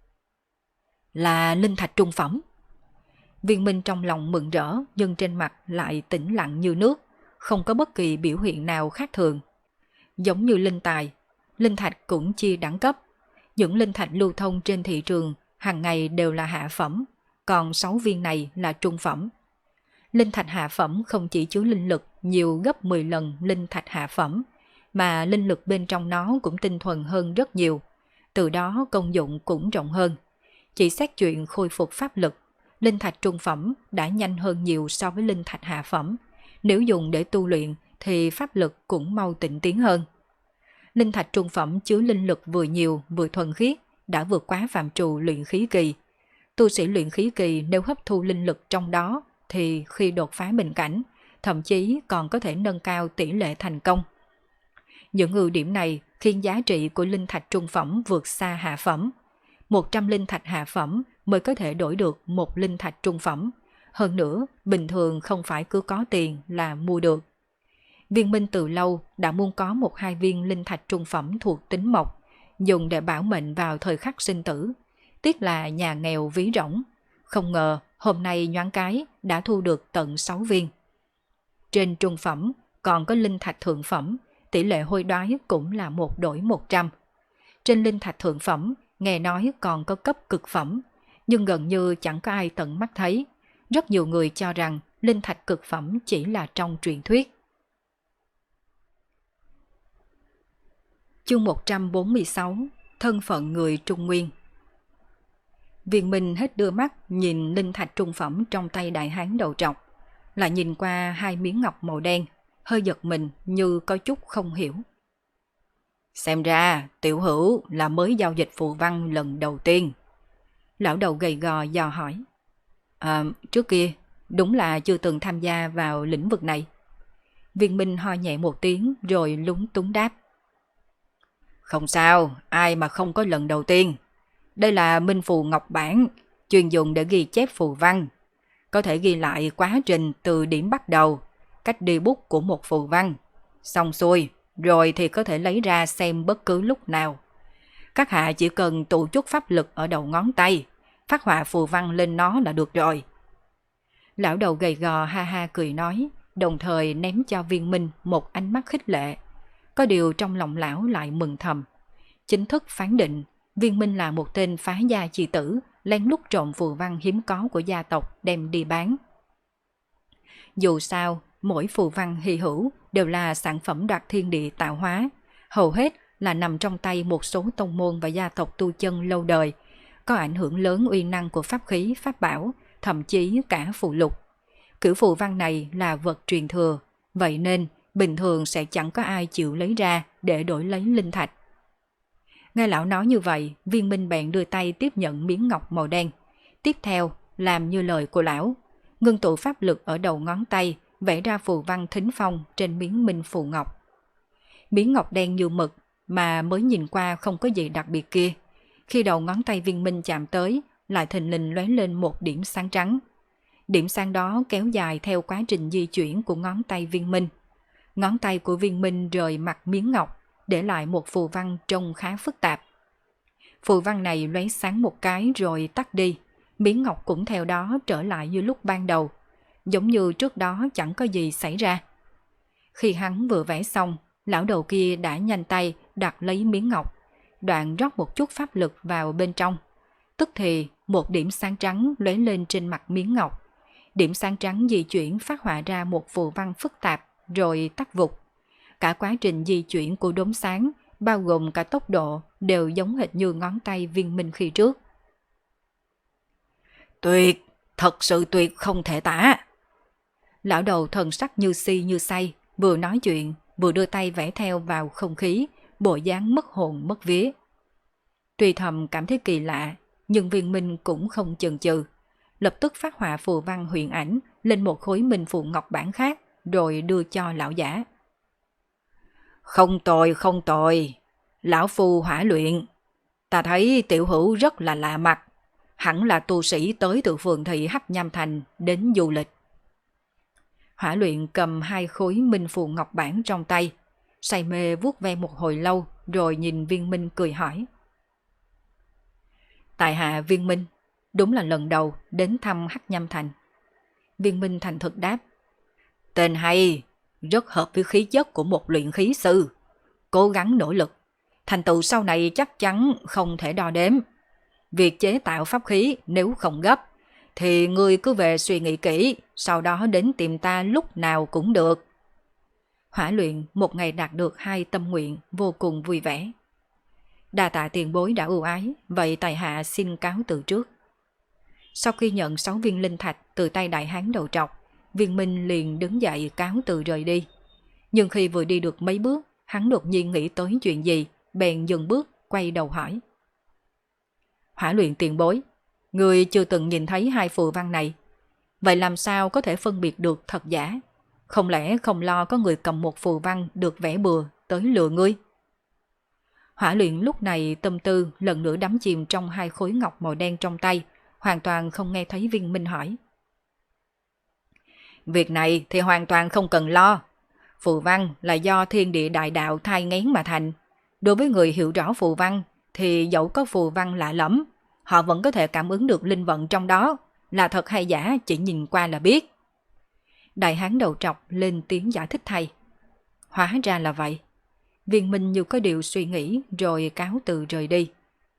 Là linh thạch trung phẩm. Viên Minh trong lòng mừng rỡ nhưng trên mặt lại tĩnh lặng như nước, không có bất kỳ biểu hiện nào khác thường. Giống như linh tài, linh thạch cũng chia đẳng cấp. Những linh thạch lưu thông trên thị trường hàng ngày đều là hạ phẩm, còn 6 viên này là trung phẩm. Linh thạch hạ phẩm không chỉ chứa linh lực nhiều gấp 10 lần linh thạch hạ phẩm, mà linh lực bên trong nó cũng tinh thuần hơn rất nhiều, từ đó công dụng cũng rộng hơn. Chỉ xét chuyện khôi phục pháp lực, linh thạch trung phẩm đã nhanh hơn nhiều so với linh thạch hạ phẩm. Nếu dùng để tu luyện thì pháp lực cũng mau tịnh tiến hơn. Linh thạch trung phẩm chứa linh lực vừa nhiều vừa thuần khiết, đã vượt quá phạm trù luyện khí kỳ. Tu sĩ luyện khí kỳ nếu hấp thu linh lực trong đó thì khi đột phá bình cảnh, thậm chí còn có thể nâng cao tỷ lệ thành công. Những ưu điểm này khiến giá trị của linh thạch trung phẩm vượt xa hạ phẩm. 100 linh thạch hạ phẩm mới có thể đổi được một linh thạch trung phẩm. Hơn nữa, bình thường không phải cứ có tiền là mua được. Viên Minh từ lâu đã muốn có 1-2 viên linh thạch trung phẩm thuộc tính mộc, dùng để bảo mệnh vào thời khắc sinh tử. Tiếc là nhà nghèo ví rỗng, không ngờ hôm nay nhoáng cái đã thu được tận 6 viên. Trên trung phẩm còn có linh thạch thượng phẩm, tỷ lệ hối đoái cũng là 1:100. Trên linh thạch thượng phẩm, nghe nói còn có cấp cực phẩm, nhưng gần như chẳng có ai tận mắt thấy. Rất nhiều người cho rằng linh thạch cực phẩm chỉ là trong truyền thuyết. Chương 146, thân phận người Trung Nguyên. Viên Minh hết đưa mắt nhìn linh thạch trung phẩm trong tay đại hán đầu trọc, lại nhìn qua 2 miếng ngọc màu đen, hơi giật mình như có chút không hiểu. Xem ra tiểu hữu là mới giao dịch phù văn lần đầu tiên. Lão đầu gầy gò dò hỏi. Trước kia đúng là chưa từng tham gia vào lĩnh vực này. Viên Minh ho nhẹ một tiếng rồi lúng túng đáp. Không sao, ai mà không có lần đầu tiên. Đây là minh phù ngọc bản, chuyên dùng để ghi chép phù văn. Có thể ghi lại quá trình từ điểm bắt đầu, cách đi bút của một phù văn. Xong xuôi, rồi thì có thể lấy ra xem bất cứ lúc nào. Các hạ chỉ cần tụ chút pháp lực ở đầu ngón tay, phát họa phù văn lên nó là được rồi. Lão đầu gầy gò ha ha cười nói, đồng thời ném cho Viên Minh một ánh mắt khích lệ. Có điều trong lòng lão lại mừng thầm. Chính thức phán định, Viên Minh là một tên phá gia chi tử, lén lút trộm phù văn hiếm có của gia tộc đem đi bán. Dù sao, mỗi phù văn hy hữu đều là sản phẩm đoạt thiên địa tạo hóa, hầu hết là nằm trong tay một số tông môn và gia tộc tu chân lâu đời, có ảnh hưởng lớn uy năng của pháp khí, pháp bảo, thậm chí cả phù lục. Kiểu phù văn này là vật truyền thừa, vậy nên bình thường sẽ chẳng có ai chịu lấy ra để đổi lấy linh thạch. Nghe lão nói như vậy, Viên Minh bèn đưa tay tiếp nhận miếng ngọc màu đen. Tiếp theo, làm như lời của lão, ngưng tụ pháp lực ở đầu ngón tay, vẽ ra phù văn thính phong trên miếng minh phù ngọc. Miếng ngọc đen như mực mà mới nhìn qua không có gì đặc biệt kia. Khi đầu ngón tay Viên Minh chạm tới, lại thình lình lóe lên một điểm sáng trắng. Điểm sáng đó kéo dài theo quá trình di chuyển của ngón tay Viên Minh. Ngón tay của Viên Minh rời mặt miếng ngọc, để lại một phù văn trông khá phức tạp. Phù văn này lóe sáng một cái rồi tắt đi, miếng ngọc cũng theo đó trở lại như lúc ban đầu, giống như trước đó chẳng có gì xảy ra. Khi hắn vừa vẽ xong, lão đầu kia đã nhanh tay đặt lấy miếng ngọc, đoạn rót một chút pháp lực vào bên trong. Tức thì một điểm sáng trắng lóe lên trên mặt miếng ngọc. Điểm sáng trắng di chuyển phát họa ra một phù văn phức tạp rồi tắt vụt. Cả quá trình di chuyển của đốm sáng, bao gồm cả tốc độ, đều giống hệt như ngón tay Viên Minh khi trước. Tuyệt, thật sự tuyệt không thể tả. Lão đầu thần sắc như si như say, vừa nói chuyện, vừa đưa tay vẽ theo vào không khí, bộ dáng mất hồn mất vía. Tuy thầm cảm thấy kỳ lạ, nhưng Viên Minh cũng không chần chừ, lập tức phát họa phù văn huyền ảnh lên một khối minh phù ngọc bản khác, rồi đưa cho lão giả. Không tồi, không tồi. Lão phu Hỏa Luyện. Ta thấy tiểu hữu rất là lạ mặt. Hẳn là tu sĩ tới từ phường thị Hắc Nham Thành đến du lịch. Hỏa Luyện cầm 2 khối minh phù ngọc bản trong tay, say mê vuốt ve một hồi lâu rồi nhìn Viên Minh cười hỏi. Tại hạ Viên Minh, đúng là lần đầu đến thăm Hắc Nham Thành. Viên Minh thành thực đáp. Tên hay, rất hợp với khí chất của một luyện khí sư. Cố gắng nỗ lực, thành tựu sau này chắc chắn không thể đo đếm. Việc chế tạo pháp khí nếu không gấp, thì ngươi cứ về suy nghĩ kỹ, sau đó đến tìm ta lúc nào cũng được. Hỏa Luyện một ngày đạt được 2 tâm nguyện, vô cùng vui vẻ. Đa tạ tiền bối đã ưu ái, vậy tại hạ xin cáo từ trước. Sau khi nhận 6 viên linh thạch từ tay đại hán đầu trọc, Viên Minh liền đứng dậy cáo từ rời đi. Nhưng khi vừa đi được mấy bước, hắn đột nhiên nghĩ tới chuyện gì, bèn dừng bước, quay đầu hỏi. Hỏa Luyện tiền bối, người chưa từng nhìn thấy 2 phù văn này, vậy làm sao có thể phân biệt được thật giả? Không lẽ không lo có người cầm một phù văn được vẽ bừa tới lừa ngươi? Hỏa Luyện lúc này tâm tư lần nữa đắm chìm trong 2 khối ngọc màu đen trong tay, hoàn toàn không nghe thấy Viên Minh hỏi. Việc này thì hoàn toàn không cần lo. Phù văn là do thiên địa đại đạo thai nghén mà thành. Đối với người hiểu rõ phù văn thì dẫu có phù văn lạ lẫm, họ vẫn có thể cảm ứng được linh vận trong đó, là thật hay giả chỉ nhìn qua là biết. Đại hán đầu trọc lên tiếng giải thích thay. Hóa ra là vậy. Viên Minh như có điều suy nghĩ rồi cáo từ rời đi.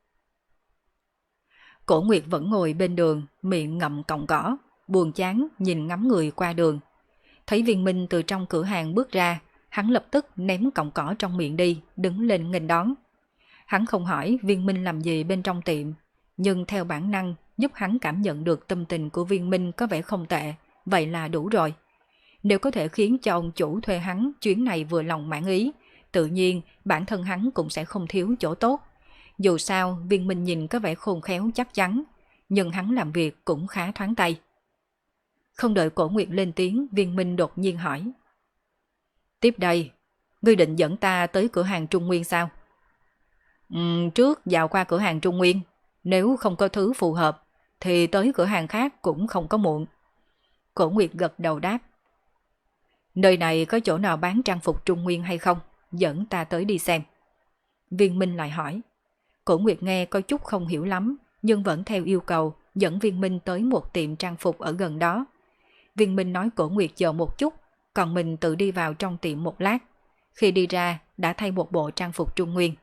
Cổ Nguyệt vẫn ngồi bên đường, miệng ngậm cọng cỏ, buồn chán nhìn ngắm người qua đường. Thấy Viên Minh từ trong cửa hàng bước ra, hắn lập tức ném cọng cỏ trong miệng đi, đứng lên nghênh đón. Hắn không hỏi Viên Minh làm gì bên trong tiệm, nhưng theo bản năng giúp hắn cảm nhận được tâm tình của Viên Minh có vẻ không tệ, vậy là đủ rồi. Nếu có thể khiến cho ông chủ thuê hắn chuyến này vừa lòng mãn ý, tự nhiên bản thân hắn cũng sẽ không thiếu chỗ tốt. Dù sao Viên Minh nhìn có vẻ khôn khéo chắc chắn, nhưng hắn làm việc cũng khá thoáng tay. Không đợi Cổ Nguyệt lên tiếng, Viên Minh đột nhiên hỏi. Tiếp đây, ngươi định dẫn ta tới cửa hàng Trung Nguyên sao? Trước dạo qua cửa hàng Trung Nguyên, nếu không có thứ phù hợp, thì tới cửa hàng khác cũng không có muộn. Cổ Nguyệt gật đầu đáp. Nơi này có chỗ nào bán trang phục Trung Nguyên hay không? Dẫn ta tới đi xem. Viên Minh lại hỏi. Cổ Nguyệt nghe có chút không hiểu lắm, nhưng vẫn theo yêu cầu dẫn Viên Minh tới một tiệm trang phục ở gần đó. Viên Minh nói Cổ Nguyệt chờ một chút, còn mình tự đi vào trong tiệm một lát. Khi đi ra, đã thay một bộ trang phục Trung Nguyên.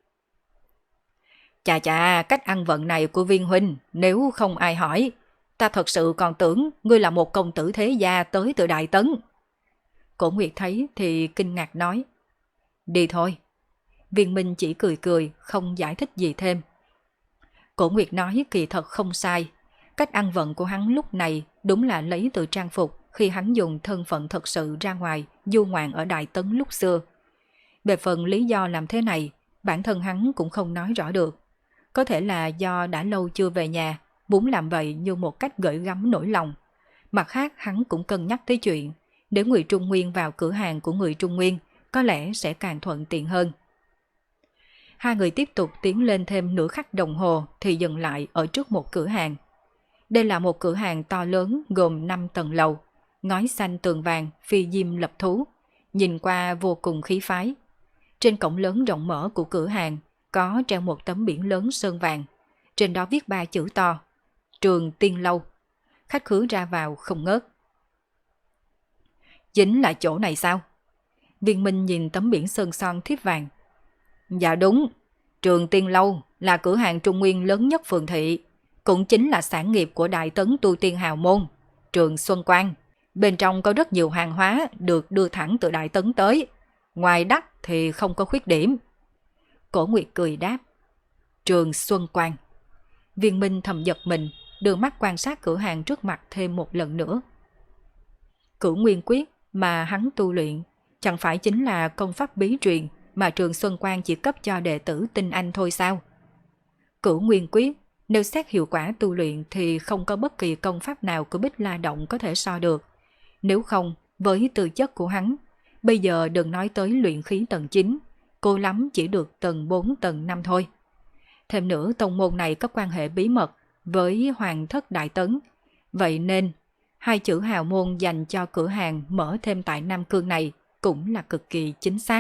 Chà chà, cách ăn vận này của Viên huynh, nếu không ai hỏi, ta thật sự còn tưởng ngươi là một công tử thế gia tới từ Đại Tấn. Cổ Nguyệt thấy thì kinh ngạc nói. Đi thôi. Viên Minh chỉ cười cười, không giải thích gì thêm. Cổ Nguyệt nói kỳ thật không sai. Cách ăn vận của hắn lúc này đúng là lấy từ trang phục khi hắn dùng thân phận thật sự ra ngoài du ngoạn ở Đại Tấn lúc xưa. Về phần lý do làm thế này, bản thân hắn cũng không nói rõ được. Có thể là do đã lâu chưa về nhà, muốn làm vậy như một cách gửi gắm nỗi lòng. Mặt khác hắn cũng cân nhắc tới chuyện, nếu người Trung Nguyên vào cửa hàng của người Trung Nguyên, có lẽ sẽ càng thuận tiện hơn. Hai người tiếp tục tiến lên thêm nửa khắc đồng hồ thì dừng lại ở trước một cửa hàng. Đây là một cửa hàng to lớn gồm 5 tầng lầu, ngói xanh tường vàng, phi diêm lập thú, nhìn qua vô cùng khí phái. Trên cổng lớn rộng mở của cửa hàng có treo một tấm biển lớn sơn vàng, trên đó viết 3 chữ to: Trường Tiên Lâu. Khách khứa ra vào không ngớt. Chính là chỗ này sao? Viên Minh nhìn tấm biển sơn son thiếp vàng. Dạ đúng, Trường Tiên Lâu là cửa hàng Trung Nguyên lớn nhất phường thị, cũng chính là sản nghiệp của Đại Tấn tu tiên hào môn, Trường Xuân Quang. Bên trong có rất nhiều hàng hóa được đưa thẳng từ Đại Tấn tới, ngoài đắt thì không có khuyết điểm. Cổ Nguyệt cười đáp. Trường Xuân Quang. Viên Minh thầm giật mình, đưa mắt quan sát cửa hàng trước mặt thêm một lần nữa. Cửu Nguyên Quyết mà hắn tu luyện chẳng phải chính là công pháp bí truyền mà Trường Xuân Quang chỉ cấp cho đệ tử tinh anh thôi sao? Cửu Nguyên Quyết, nếu xét hiệu quả tu luyện thì không có bất kỳ công pháp nào của Bích La Động có thể so được. Nếu không, với tư chất của hắn, bây giờ đừng nói tới luyện khí tầng 9, cô lắm chỉ được tầng 4 tầng 5 thôi. Thêm nữa tông môn này có quan hệ bí mật với Hoàng thất Đại Tấn, vậy nên 2 chữ hào môn dành cho cửa hàng mở thêm tại Nam Cương này cũng là cực kỳ chính xác.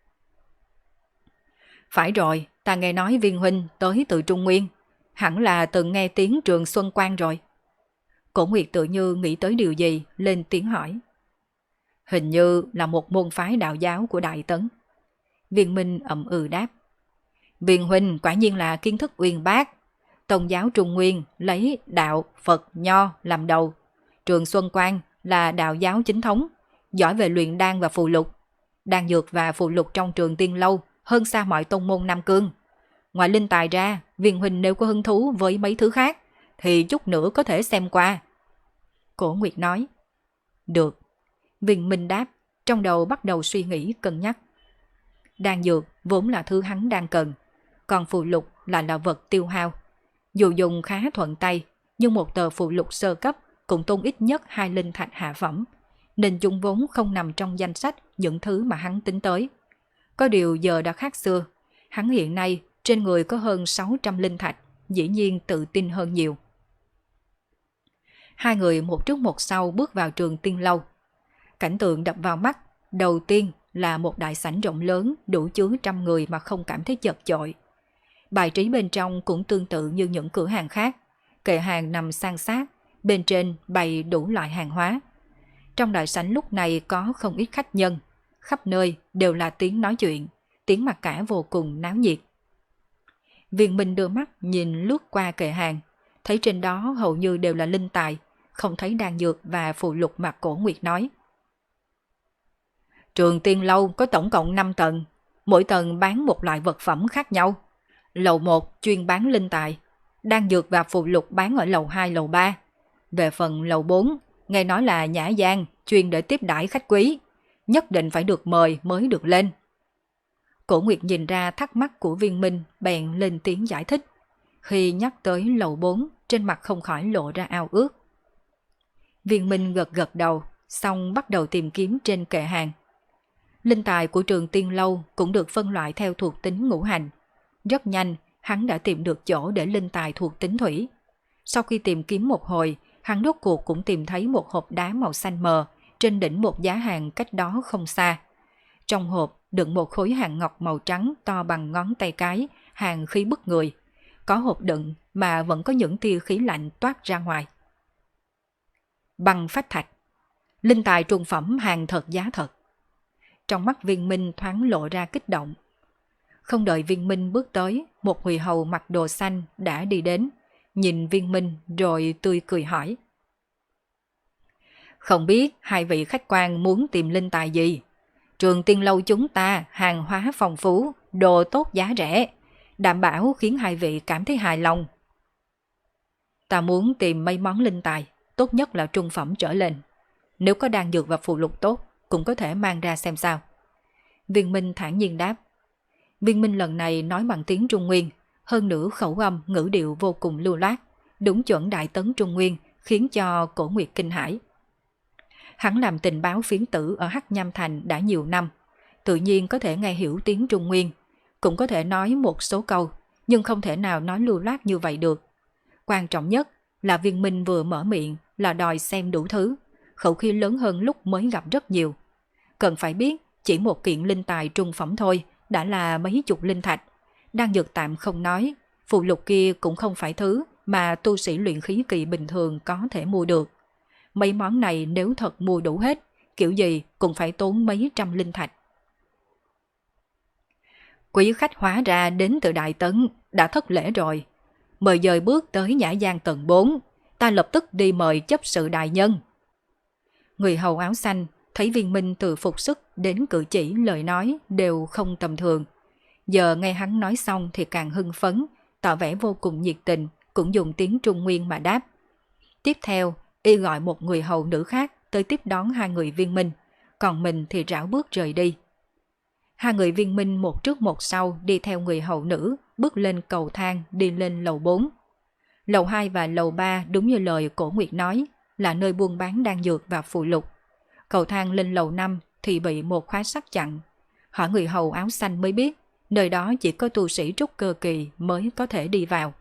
Phải rồi, ta nghe nói Viên huynh tới từ Trung Nguyên, hẳn là từng nghe tiếng Trường Xuân Quang rồi. Cổ Nguyệt tự như nghĩ tới điều gì, lên tiếng hỏi. Hình như là một môn phái đạo giáo của Đại Tấn. Viên Minh ậm ừ đáp. Viên huynh quả nhiên là kiến thức uyên bác. Tôn giáo Trung Nguyên lấy đạo, Phật, Nho làm đầu. Trường Xuân Quang là đạo giáo chính thống, giỏi về luyện đan và phù lục. Đan dược và phù lục trong Trường Tiên Lâu hơn xa mọi tông môn Nam Cương. Ngoài linh tài ra, Viên huynh nếu có hứng thú với mấy thứ khác, thì chút nữa có thể xem qua. Cổ Nguyệt nói. Được. Viên Minh đáp, trong đầu bắt đầu suy nghĩ cân nhắc. Đan dược vốn là thứ hắn đang cần, còn phù lục là vật tiêu hao. Dù dùng khá thuận tay, nhưng một tờ phù lục sơ cấp cũng tốn ít nhất 2 linh thạch hạ phẩm, nên chúng vốn không nằm trong danh sách những thứ mà hắn tính tới. Có điều giờ đã khác xưa, hắn hiện nay trên người có hơn 600 linh thạch, dĩ nhiên tự tin hơn nhiều. Hai người một trước một sau bước vào Trường Tiên Lâu. Cảnh tượng đập vào mắt, Đầu tiên là một đại sảnh rộng lớn đủ chứa trăm người mà không cảm thấy chật chội. Bài trí bên trong cũng tương tự như những cửa hàng khác, kệ hàng nằm san sát, bên trên bày đủ loại hàng hóa. Trong đại sảnh lúc này có không ít khách nhân, khắp nơi đều là tiếng nói chuyện, tiếng mặc cả vô cùng náo nhiệt. Viên Minh đưa mắt nhìn lướt qua kệ hàng, thấy trên đó hầu như đều là linh tài, không thấy đan dược và phụ lục mà Cổ Nguyệt nói. Trường Tiên Lâu có tổng cộng 5 tầng, mỗi tầng bán một loại vật phẩm khác nhau. Lầu 1 chuyên bán linh tài, đan dược và phụ lục bán ở lầu 2, lầu 3. Về phần lầu 4, nghe nói là nhã gian, chuyên để tiếp đãi khách quý, nhất định phải được mời mới được lên. Cổ Nguyệt nhìn ra thắc mắc của Viên Minh, bèn lên tiếng giải thích. Khi nhắc tới lầu 4, trên mặt không khỏi lộ ra ao ước. Viên Minh gật gật đầu, xong bắt đầu tìm kiếm trên kệ hàng. Linh tài của Trường Tiên Lâu cũng được phân loại theo thuộc tính ngũ hành. Rất nhanh, hắn đã tìm được chỗ để linh tài thuộc tính thủy. Sau khi tìm kiếm một hồi, hắn rốt cuộc cũng tìm thấy một hộp đá màu xanh mờ trên đỉnh một giá hàng cách đó không xa. Trong hộp đựng một khối hàng ngọc màu trắng to bằng ngón tay cái, hàng khí bức người. Có hộp đựng mà vẫn có những tia khí lạnh toát ra ngoài. Băng phách thạch, linh tài trung phẩm hàng thật giá thật. Trong mắt Viên Minh thoáng lộ ra kích động. Không đợi Viên Minh bước tới, một người hầu mặc đồ xanh đã đi đến, nhìn Viên Minh rồi tươi cười hỏi. Không biết hai vị khách quan muốn tìm linh tài gì? Trường Tiên Lâu chúng ta hàng hóa phong phú, đồ tốt giá rẻ, đảm bảo khiến hai vị cảm thấy hài lòng. Ta muốn tìm mấy món linh tài, tốt nhất là trung phẩm trở lên. Nếu có đan dược và phụ lục tốt, cũng có thể mang ra xem sao. Viên Minh thản nhiên đáp. Viên Minh lần này nói bằng tiếng Trung Nguyên, hơn nữa khẩu âm ngữ điệu vô cùng lưu loát, đúng chuẩn đại tấn Trung Nguyên, khiến cho Cổ Nguyệt kinh hãi. Hắn làm tình báo phiến tử ở Hắc Nham Thành đã nhiều năm, tự nhiên có thể nghe hiểu tiếng Trung Nguyên, cũng có thể nói một số câu, nhưng không thể nào nói lưu loát như vậy được. Quan trọng nhất là Viên Minh vừa mở miệng là đòi xem đủ thứ, khẩu khí lớn hơn lúc mới gặp rất nhiều. Cần phải biết, chỉ một kiện linh tài trung phẩm thôi đã là mấy chục linh thạch. Đan dược tạm không nói, phụ lục kia cũng không phải thứ mà tu sĩ luyện khí kỳ bình thường có thể mua được. Mấy món này nếu thật mua đủ hết, kiểu gì cũng phải tốn mấy trăm linh thạch. Quý khách hóa ra đến từ Đại Tấn, đã thất lễ rồi. Mời dời bước tới Nhã Gian tầng 4, ta lập tức đi mời chấp sự đại nhân. Người hầu áo xanh thấy Viên Minh từ phục sức đến cử chỉ lời nói đều không tầm thường. Giờ nghe hắn nói xong thì càng hưng phấn, tỏ vẻ vô cùng nhiệt tình, cũng dùng tiếng Trung Nguyên mà đáp. Tiếp theo, y gọi một người hầu nữ khác tới tiếp đón hai người Viên Minh, còn mình thì rảo bước rời đi. Hai người Viên Minh một trước một sau đi theo người hầu nữ, bước lên cầu thang đi lên lầu 4. Lầu 2 và lầu 3 đúng như lời Cổ Nguyệt nói, là nơi buôn bán đan dược và phụ lục. Cầu thang lên lầu 5 thì bị một khóa sắt chặn. Hỏi người hầu áo xanh mới biết, nơi đó chỉ có tu sĩ trúc cơ kỳ mới có thể đi vào.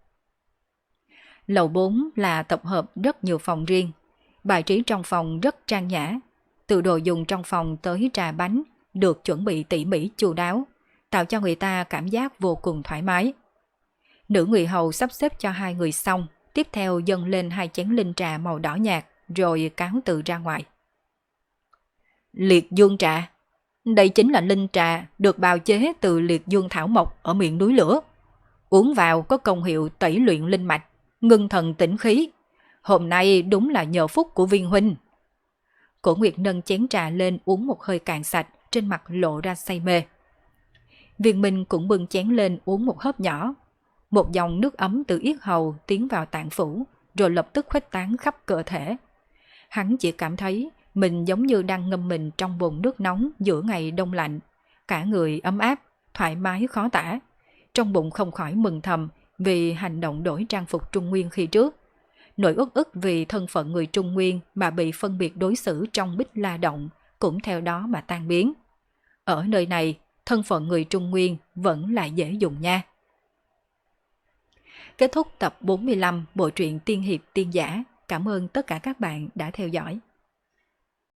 Lầu 4 là tập hợp rất nhiều phòng riêng. Bài trí trong phòng rất trang nhã. Từ đồ dùng trong phòng tới trà bánh được chuẩn bị tỉ mỉ chu đáo, tạo cho người ta cảm giác vô cùng thoải mái. Nữ người hầu sắp xếp cho hai người xong, tiếp theo dâng lên hai chén linh trà màu đỏ nhạt rồi cáo từ ra ngoài. Liệt dương trà. Đây chính là linh trà được bào chế từ liệt dương thảo mộc ở miệng núi lửa. Uống vào có công hiệu tẩy luyện linh mạch, ngưng thần tĩnh khí. Hôm nay đúng là nhờ phúc của Viên huynh. Cổ Nguyệt nâng chén trà lên uống một hơi cạn sạch, trên mặt lộ ra say mê. Viên Minh cũng bưng chén lên uống một hớp nhỏ. Một dòng nước ấm từ yết hầu tiến vào tạng phủ, rồi lập tức khuếch tán khắp cơ thể. Hắn chỉ cảm thấy mình giống như đang ngâm mình trong bồn nước nóng giữa ngày đông lạnh. Cả người ấm áp, thoải mái khó tả. Trong bụng không khỏi mừng thầm vì hành động đổi trang phục Trung Nguyên khi trước. Nỗi uất ức vì thân phận người Trung Nguyên mà bị phân biệt đối xử trong Bích La Động cũng theo đó mà tan biến. Ở nơi này, thân phận người Trung Nguyên vẫn là dễ dùng nha. Kết thúc tập 45 bộ truyện Tiên Hiệp Tiên Giả. Cảm ơn tất cả các bạn đã theo dõi.